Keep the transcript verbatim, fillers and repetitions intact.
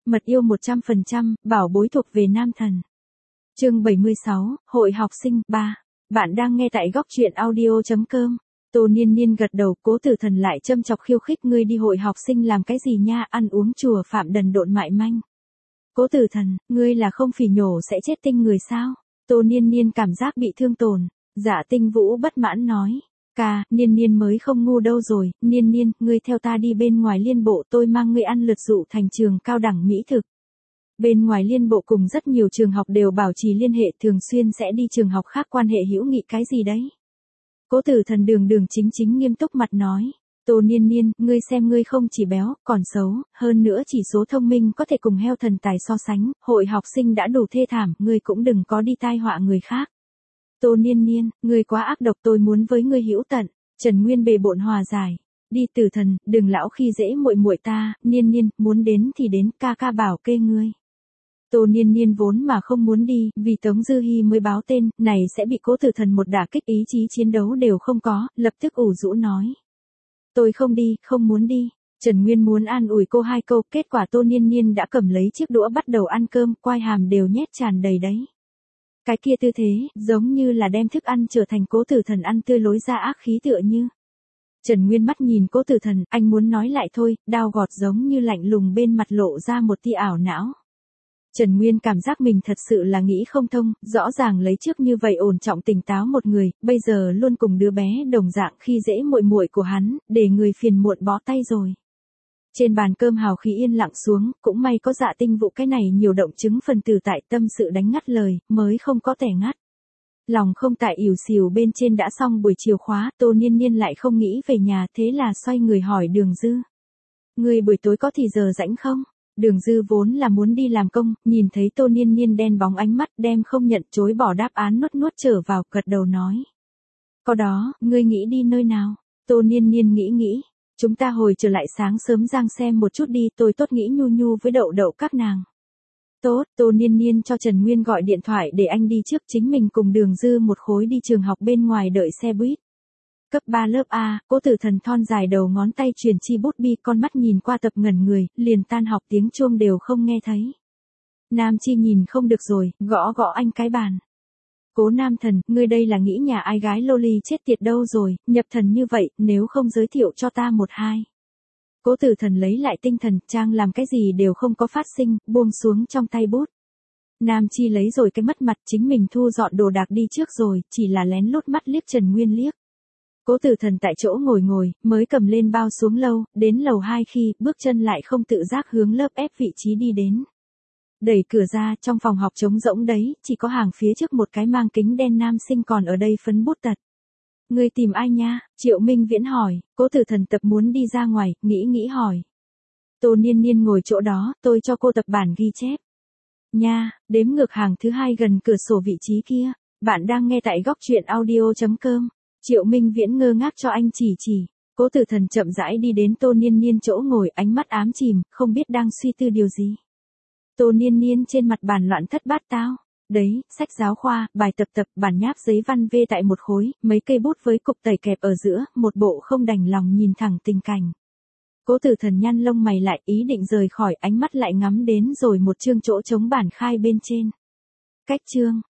Mật yêu một trăm phần trăm, bảo bối thuộc về nam thần. Chương bảy mươi sáu, Hội học sinh ba. Bạn đang nghe tại góc truyện audio chấm com. Tô Niên Niên gật đầu, Cố Tử Thần lại châm chọc khiêu khích, ngươi đi hội học sinh làm cái gì nha, ăn uống chùa phạm đần độn mại manh. Cố Tử Thần, ngươi là không phỉ nhổ sẽ chết tinh người sao? Tô Niên Niên cảm giác bị thương tổn. Dạ Tinh Vũ bất mãn nói. Ca, Niên Niên mới không ngu đâu rồi, Niên Niên, ngươi theo ta đi bên ngoài liên bộ, tôi mang ngươi ăn lượt dụ thành trường cao đẳng mỹ thực. Bên ngoài liên bộ cùng rất nhiều trường học đều bảo trì liên hệ, thường xuyên sẽ đi trường học khác quan hệ hữu nghị cái gì đấy. Cố Tử Thần đường đường chính chính nghiêm túc mặt nói. Tô Niên Niên, ngươi xem ngươi không chỉ béo, còn xấu, hơn nữa chỉ số thông minh có thể cùng heo thần tài so sánh, hội học sinh đã đủ thê thảm, ngươi cũng đừng có đi tai họa người khác. Tô Niên Niên, ngươi quá ác độc, tôi muốn với ngươi hữu tận. Trần Nguyên bề bộn hòa giải. Đi Tử Thần, đừng lão khi dễ muội muội ta, Niên Niên, muốn đến thì đến, ca ca bảo kê ngươi. Tô Niên Niên vốn mà không muốn đi, vì Tống Dư Hi mới báo tên, này sẽ bị Cố Tử Thần một đả kích, ý chí chiến đấu đều không có, lập tức ủ rũ nói. Tôi không đi, không muốn đi. Trần Nguyên muốn an ủi cô hai câu, kết quả Tô Niên Niên đã cầm lấy chiếc đũa bắt đầu ăn cơm, quai hàm đều nhét tràn đầy đấy. Cái kia tư thế, giống như là đem thức ăn trở thành Cố Tử Thần ăn tươi lối ra ác khí tựa như. Trần Nguyên mắt nhìn Cố Tử Thần, anh muốn nói lại thôi, đao gọt giống như lạnh lùng bên mặt lộ ra một tia ảo não. Trần Nguyên cảm giác mình thật sự là nghĩ không thông, rõ ràng lấy trước như vậy ổn trọng tỉnh táo một người, bây giờ luôn cùng đứa bé đồng dạng khi dễ muội muội của hắn, để người phiền muộn bó tay rồi. Trên bàn cơm hào khí yên lặng xuống, cũng may có Dạ Tinh Vũ cái này nhiều động chứng phần tử tại tâm sự đánh ngắt lời, mới không có tẻ ngắt. Lòng không tại ỉu xìu bên trên đã xong buổi chiều khóa, Tô Niên Niên lại không nghĩ về nhà, thế là xoay người hỏi Đường Dư. Người buổi tối có thì giờ rảnh không? Đường Dư vốn là muốn đi làm công, nhìn thấy Tô Niên Niên đen bóng ánh mắt, đem không nhận chối bỏ đáp án nuốt nuốt trở vào, gật đầu nói. Có đó, ngươi nghĩ đi nơi nào? Tô Niên Niên nghĩ nghĩ. Chúng ta hồi trở lại sáng sớm Giang xem một chút đi, tôi tốt nghĩ nhu nhu với đậu đậu các nàng. Tốt, Tô Niên Niên cho Trần Nguyên gọi điện thoại để anh đi trước, chính mình cùng Đường Dư một khối đi trường học bên ngoài đợi xe buýt. Cấp ba lớp A, Cố Tử Thần thon dài đầu ngón tay truyền chi bút bi, con mắt nhìn qua tập ngẩn người, liền tan học tiếng chuông đều không nghe thấy. Nam Chi nhìn không được rồi, gõ gõ anh cái bàn. Cố Nam Thần, ngươi đây là nghĩ nhà ai gái loli chết tiệt đâu rồi, nhập thần như vậy, nếu không giới thiệu cho ta một hai. Cố Tử Thần lấy lại tinh thần, trang làm cái gì đều không có phát sinh, buông xuống trong tay bút. Nam Chi lấy rồi cái mất mặt, chính mình thu dọn đồ đạc đi trước rồi, chỉ là lén lút mắt liếc Trần Nguyên liếc. Cố Tử Thần tại chỗ ngồi ngồi, mới cầm lên bao xuống lâu, đến lầu hai khi, bước chân lại không tự giác hướng lớp ép vị trí đi đến. Đẩy cửa ra, trong phòng học trống rỗng đấy, chỉ có hàng phía trước một cái mang kính đen nam sinh còn ở đây phấn bút tật. Ngươi tìm ai nha? Triệu Minh Viễn hỏi. Cố Tử Thần tập muốn đi ra ngoài, nghĩ nghĩ hỏi. Tô Niên Niên ngồi chỗ đó, tôi cho cô tập bản ghi chép. Nha, đếm ngược hàng thứ hai gần cửa sổ vị trí kia. Bạn đang nghe tại góc truyện audio chấm com. Triệu Minh Viễn ngơ ngác cho anh chỉ chỉ. Cố Tử Thần chậm rãi đi đến Tô Niên Niên chỗ ngồi, ánh mắt ám chìm, không biết đang suy tư điều gì. Tô Niên Niên trên mặt bàn loạn thất bát tao. Đấy, sách giáo khoa, bài tập tập, bản nháp giấy văn vê tại một khối, mấy cây bút với cục tẩy kẹp ở giữa, một bộ không đành lòng nhìn thẳng tình cảnh. Cố Tử Thần nhăn lông mày lại, ý định rời khỏi, ánh mắt lại ngắm đến rồi một chương chỗ trống bản khai bên trên. Cách chương,